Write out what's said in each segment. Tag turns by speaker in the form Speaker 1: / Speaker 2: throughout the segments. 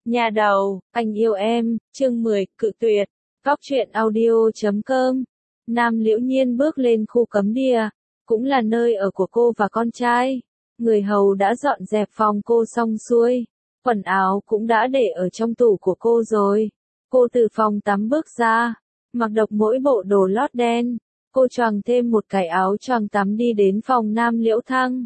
Speaker 1: Nhà đầu, anh yêu em, chương 10, cự tuyệt. Góc truyện audio.com. Nam Liễu Nhiên bước lên khu cấm địa, cũng là nơi ở của cô và con trai. Người hầu đã dọn dẹp phòng cô xong xuôi, quần áo cũng đã để ở trong tủ của cô rồi. Cô từ phòng tắm bước ra, mặc độc mỗi bộ đồ lót đen, cô choàng thêm một cái áo choàng tắm đi đến phòng Nam Liễu Thăng.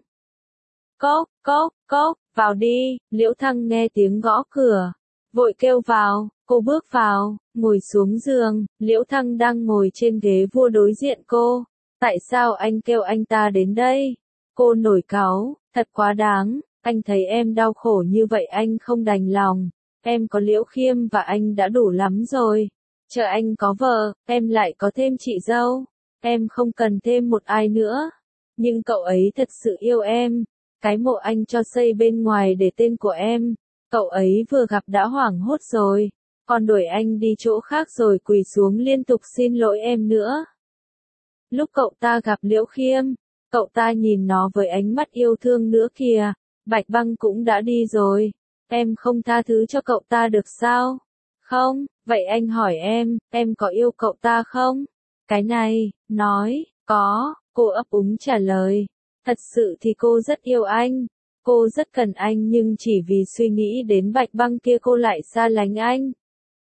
Speaker 1: Cốc, cốc, cốc, vào đi. Liễu Thăng nghe tiếng gõ cửa, vội kêu vào. Cô bước vào, ngồi xuống giường. Liễu Thăng đang ngồi trên ghế vua đối diện cô. Tại sao anh kêu anh ta đến đây? Cô nổi cáu, thật quá đáng. Anh thấy em đau khổ như vậy anh không đành lòng. Em có Liễu Khiêm và anh đã đủ lắm rồi. Chờ anh có vợ, em lại có thêm chị dâu. Em không cần thêm một ai nữa. Nhưng cậu ấy thật sự yêu em. Cái mộ anh cho xây bên ngoài để tên của em, cậu ấy vừa gặp đã hoảng hốt rồi, còn đuổi anh đi chỗ khác rồi quỳ xuống liên tục xin lỗi em nữa. Lúc cậu ta gặp Liễu Khiêm, cậu ta nhìn nó với ánh mắt yêu thương nữa kìa. Bạch Băng cũng đã đi rồi, em không tha thứ cho cậu ta được sao? Không, vậy anh hỏi em có yêu cậu ta không? Cái này, nói, có, cô ấp úng trả lời. Thật sự thì cô rất yêu anh, cô rất cần anh nhưng chỉ vì suy nghĩ đến Bạch Băng kia cô lại xa lánh anh.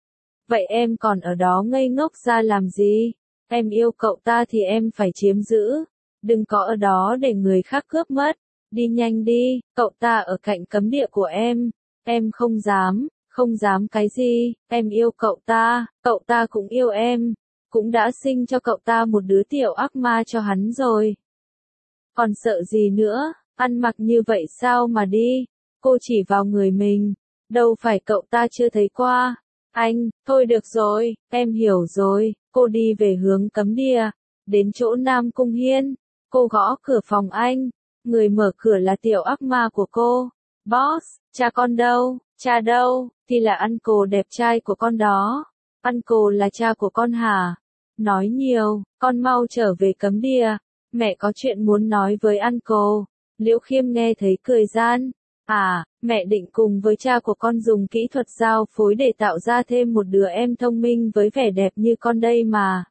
Speaker 1: Vậy em còn ở đó ngây ngốc ra làm gì? Em yêu cậu ta thì em phải chiếm giữ, đừng có ở đó để người khác cướp mất. Đi nhanh đi, cậu ta ở cạnh cấm địa của em không dám cái gì, em yêu cậu ta cũng yêu em, cũng đã sinh cho cậu ta một đứa tiểu ác ma cho hắn rồi. Còn sợ gì nữa, ăn mặc như vậy sao mà đi, cô chỉ vào người mình, đâu phải cậu ta chưa thấy qua. Anh, thôi được rồi, em hiểu rồi. Cô đi về hướng cấm địa, đến chỗ Nam Cung Hiên, cô gõ cửa phòng anh, người mở cửa là tiểu ác ma của cô. Boss, cha con đâu, cha đâu, thì là uncle đẹp trai của con đó. Uncle là cha của con hả? Nói nhiều, con mau trở về cấm địa. Mẹ có chuyện muốn nói với uncle. Liễu Khiêm nghe thấy cười gian. À, mẹ định cùng với cha của con dùng kỹ thuật giao phối để tạo ra thêm một đứa em thông minh với vẻ đẹp như con đây mà.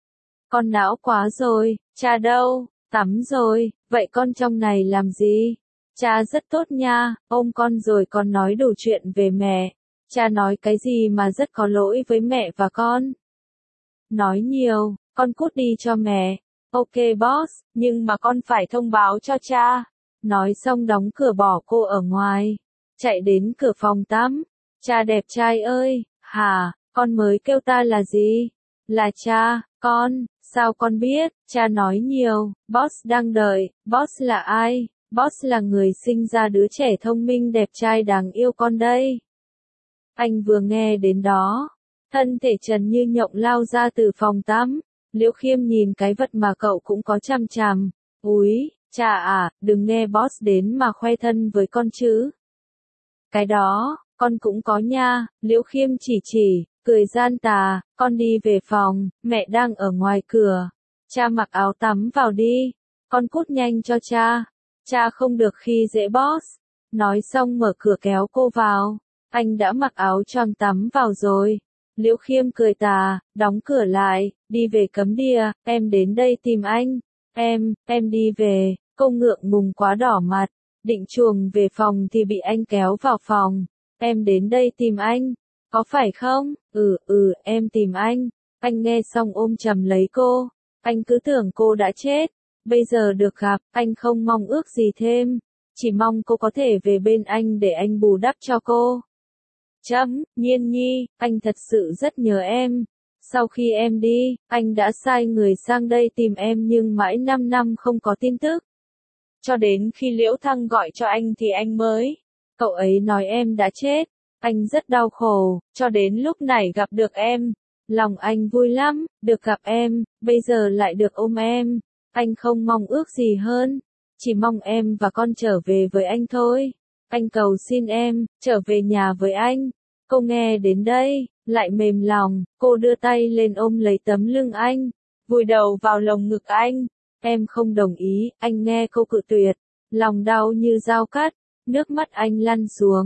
Speaker 1: Con não quá rồi, cha đâu? Tắm rồi, vậy con trong này làm gì? Cha rất tốt nha, ôm con rồi còn nói đủ chuyện về mẹ. Cha nói cái gì mà rất có lỗi với mẹ và con? Nói nhiều, con cút đi cho mẹ. Ok boss, nhưng mà con phải thông báo cho cha. Nói xong đóng cửa bỏ cô ở ngoài. Chạy đến cửa phòng tắm. Cha đẹp trai ơi, hả, con mới kêu ta là gì? Là cha, con, sao con biết? Cha nói nhiều, boss đang đợi. Boss là ai? Boss là người sinh ra đứa trẻ thông minh đẹp trai đáng yêu con đây. Anh vừa nghe đến đó, thân thể trần như nhộng lao ra từ phòng tắm. Liễu Khiêm nhìn cái vật mà cậu cũng có chằm chằm. Úi, cha à, đừng nghe boss đến mà khoe thân với con chứ. Cái đó, con cũng có nha. Liễu Khiêm chỉ, cười gian tà. Con đi về phòng, mẹ đang ở ngoài cửa. Cha mặc áo tắm vào đi. Con cút nhanh cho cha. Cha không được khi dễ boss. Nói xong mở cửa kéo cô vào. Anh đã mặc áo choàng tắm vào rồi. Liễu Khiêm cười tà, đóng cửa lại, đi về cấm địa. Em đến đây tìm anh. Em đi về. Cô ngượng ngùng quá đỏ mặt, định chuồng về phòng thì bị anh kéo vào phòng. Em đến đây tìm anh, có phải không? Em tìm anh. Anh nghe xong ôm chầm lấy cô. Anh cứ tưởng cô đã chết. Bây giờ được gặp, anh không mong ước gì thêm. Chỉ mong cô có thể về bên anh để anh bù đắp cho cô. Nhiên nhi, anh thật sự rất nhớ em. Sau khi em đi, anh đã sai người sang đây tìm em nhưng mãi 5 năm không có tin tức. Cho đến khi Liễu Thăng gọi cho anh thì anh mới. Cậu ấy nói em đã chết. Anh rất đau khổ, cho đến lúc này gặp được em. Lòng anh vui lắm, được gặp em, bây giờ lại được ôm em. Anh không mong ước gì hơn. Chỉ mong em và con trở về với anh thôi. Anh cầu xin em, trở về nhà với anh. Cô nghe đến đây, lại mềm lòng, cô đưa tay lên ôm lấy tấm lưng anh, vùi đầu vào lồng ngực anh. Em không đồng ý, anh nghe cô cự tuyệt, lòng đau như dao cắt, nước mắt anh lăn xuống.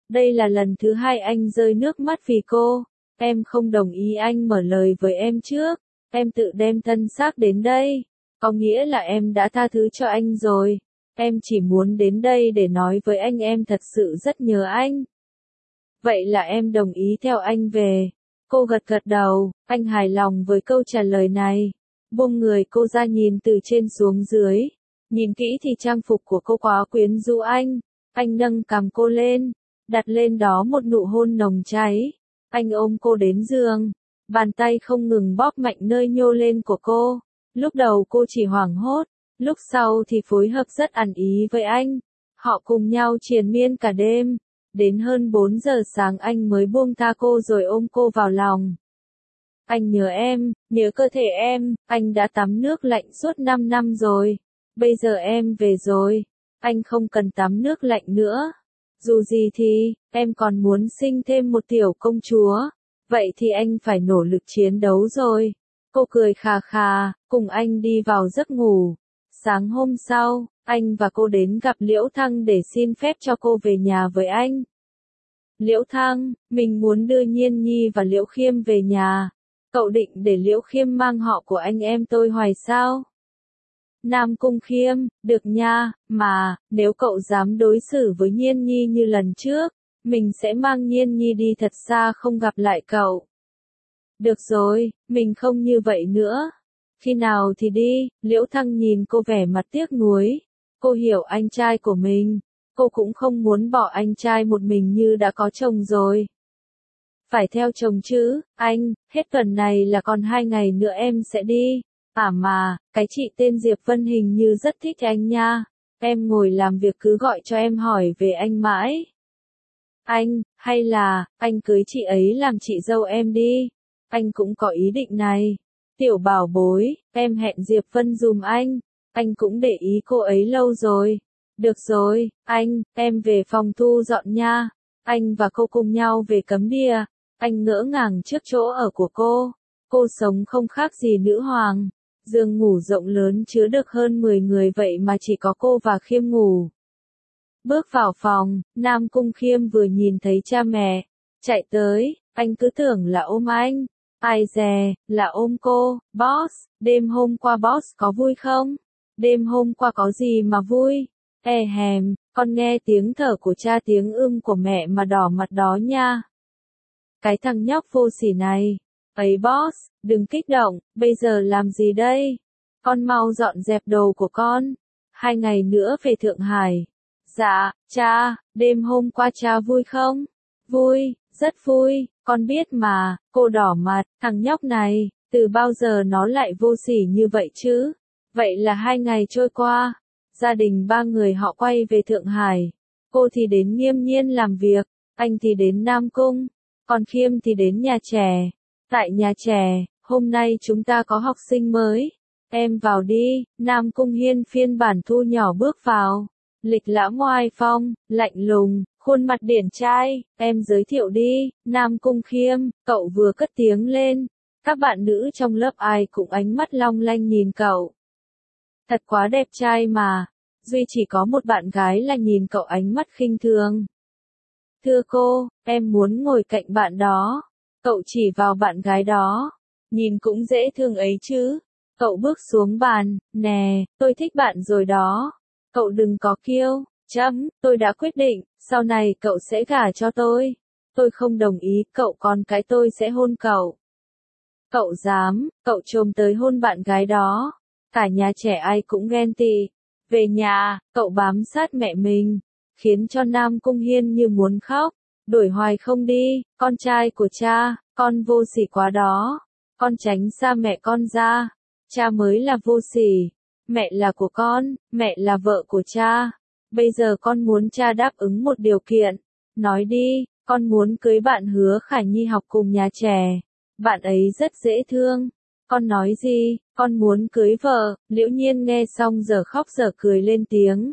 Speaker 1: Đây là lần thứ hai anh rơi nước mắt vì cô. Em không đồng ý anh mở lời với em trước. Em tự đem thân xác đến đây. Có nghĩa là em đã tha thứ cho anh rồi. Em chỉ muốn đến đây để nói với anh em thật sự rất nhớ anh. Vậy là em đồng ý theo anh về. Cô gật gật đầu, anh hài lòng với câu trả lời này. Buông người cô ra nhìn từ trên xuống dưới. Nhìn kỹ thì trang phục của cô quá quyến rũ anh. Anh nâng cằm cô lên, đặt lên đó một nụ hôn nồng cháy. Anh ôm cô đến giường, bàn tay không ngừng bóp mạnh nơi nhô lên của cô. Lúc đầu cô chỉ hoảng hốt, lúc sau thì phối hợp rất ăn ý với anh. Họ cùng nhau triền miên cả đêm. Đến hơn 4 giờ sáng anh mới buông tha cô rồi ôm cô vào lòng. Anh nhớ em, nhớ cơ thể em, anh đã tắm nước lạnh suốt 5 năm rồi. Bây giờ em về rồi, anh không cần tắm nước lạnh nữa. Dù gì thì, em còn muốn sinh thêm một tiểu công chúa. Vậy thì anh phải nỗ lực chiến đấu rồi. Cô cười khà khà, cùng anh đi vào giấc ngủ. Sáng hôm sau, anh và cô đến gặp Liễu Thăng để xin phép cho cô về nhà với anh. Liễu Thăng, mình muốn đưa Nhiên Nhi và Liễu Khiêm về nhà. Cậu định để Liễu Khiêm mang họ của anh em tôi hoài sao? Nam Cung Khiêm, được nha, mà, nếu cậu dám đối xử với Nhiên Nhi như lần trước, mình sẽ mang Nhiên Nhi đi thật xa không gặp lại cậu. Được rồi, mình không như vậy nữa. Khi nào thì đi, Liễu Thăng nhìn cô vẻ mặt tiếc nuối. Cô hiểu anh trai của mình. Cô cũng không muốn bỏ anh trai một mình như đã có chồng rồi. Phải theo chồng chứ, anh, hết tuần này là còn 2 ngày nữa em sẽ đi. À mà, cái chị tên Diệp Vân hình như rất thích anh nha. Em ngồi làm việc cứ gọi cho em hỏi về anh mãi. Anh, hay là, anh cưới chị ấy làm chị dâu em đi. Anh cũng có ý định này. Tiểu bảo bối, em hẹn Diệp Vân dùm anh. Anh cũng để ý cô ấy lâu rồi. Được rồi, anh, em về phòng thu dọn nha. Anh và cô cùng nhau về Cấm Địa. Anh ngỡ ngàng trước chỗ ở của cô. Cô sống không khác gì nữ hoàng. Giường ngủ rộng lớn chứa được hơn 10 người vậy mà chỉ có cô và Khiêm ngủ. Bước vào phòng, Nam Cung Khiêm vừa nhìn thấy cha mẹ. Chạy tới, anh cứ tưởng là ôm anh. Ai dè, là ôm cô. Boss, đêm hôm qua boss có vui không? Đêm hôm qua có gì mà vui? Hèm, con nghe tiếng thở của cha tiếng của mẹ mà đỏ mặt đó nha. Cái thằng nhóc vô sỉ này. Ấy boss, đừng kích động, bây giờ làm gì đây? Con mau dọn dẹp đồ của con. 2 ngày nữa về Thượng Hải. Dạ, cha, đêm hôm qua cha vui không? Vui, rất vui, con biết mà, cô đỏ mặt, thằng nhóc này, từ bao giờ nó lại vô sỉ như vậy chứ? Vậy là 2 ngày trôi qua, gia đình 3 người họ quay về Thượng Hải. Cô thì đến Nghiêm Nhiên làm việc, anh thì đến Nam Cung, còn Khiêm thì đến nhà trẻ. Tại nhà trẻ, hôm nay chúng ta có học sinh mới. Em vào đi, Nam Cung Hiên phiên bản thu nhỏ bước vào. Lịch lãm oai phong, lạnh lùng, khuôn mặt điển trai, em giới thiệu đi, Nam Cung Khiêm, cậu vừa cất tiếng lên. Các bạn nữ trong lớp ai cũng ánh mắt long lanh nhìn cậu. Thật quá đẹp trai mà, duy chỉ có một bạn gái là nhìn cậu ánh mắt khinh thường. Thưa cô, em muốn ngồi cạnh bạn đó. Cậu chỉ vào bạn gái đó. Nhìn cũng dễ thương ấy chứ. Cậu bước xuống bàn, nè, tôi thích bạn rồi đó. Cậu đừng có kiêu, tôi đã quyết định, sau này cậu sẽ gả cho tôi. Tôi không đồng ý, cậu còn cái tôi sẽ hôn cậu. Cậu dám, cậu trồm tới hôn bạn gái đó. Cả nhà trẻ ai cũng ghen tị. Về nhà, cậu bám sát mẹ mình, khiến cho Nam Cung Hiên như muốn khóc. Đổi hoài không đi, con trai của cha, con vô sỉ quá đó. Con tránh xa mẹ con ra. Cha mới là vô sỉ. Mẹ là của con, mẹ là vợ của cha. Bây giờ con muốn cha đáp ứng một điều kiện. Nói đi, con muốn cưới bạn Hứa Khả Nhi học cùng nhà trẻ. Bạn ấy rất dễ thương. Con nói gì, con muốn cưới vợ. Liễu Nhiên nghe xong giờ khóc giờ cười lên tiếng.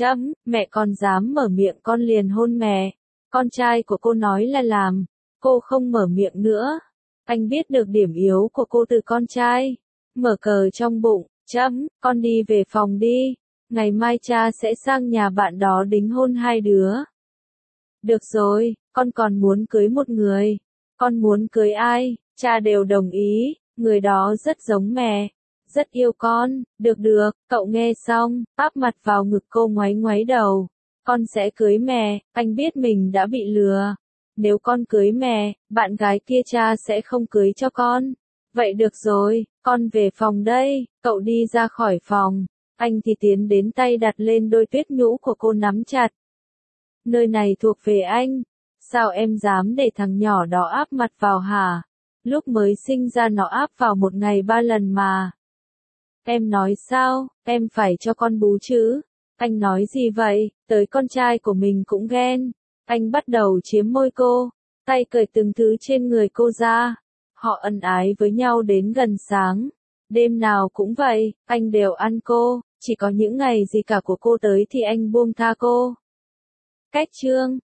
Speaker 1: Mẹ con dám mở miệng con liền hôn mẹ. Con trai của cô nói là làm. Cô không mở miệng nữa. Anh biết được điểm yếu của cô từ con trai. Mở cờ trong bụng. Con đi về phòng đi. Ngày mai cha sẽ sang nhà bạn đó đính hôn 2 đứa. Được rồi, con còn muốn cưới một người. Con muốn cưới ai, cha đều đồng ý, người đó rất giống mẹ, rất yêu con, được được, cậu nghe xong, áp mặt vào ngực cô ngoáy ngoáy đầu. Con sẽ cưới mẹ, anh biết mình đã bị lừa. Nếu con cưới mẹ, bạn gái kia cha sẽ không cưới cho con. Vậy được rồi, con về phòng đây, cậu đi ra khỏi phòng. Anh thì tiến đến tay đặt lên đôi tuyết nhũ của cô nắm chặt. Nơi này thuộc về anh. Sao em dám để thằng nhỏ đó áp mặt vào hả? Lúc mới sinh ra nó áp vào một ngày 3 lần mà. Em nói sao, em phải cho con bú chứ? Anh nói gì vậy, tới con trai của mình cũng ghen. Anh bắt đầu chiếm môi cô, tay cởi từng thứ trên người cô ra. Họ ân ái với nhau đến gần sáng. Đêm nào cũng vậy, anh đều ăn cô, chỉ có những ngày gì cả của cô tới thì anh buông tha cô. Cách chương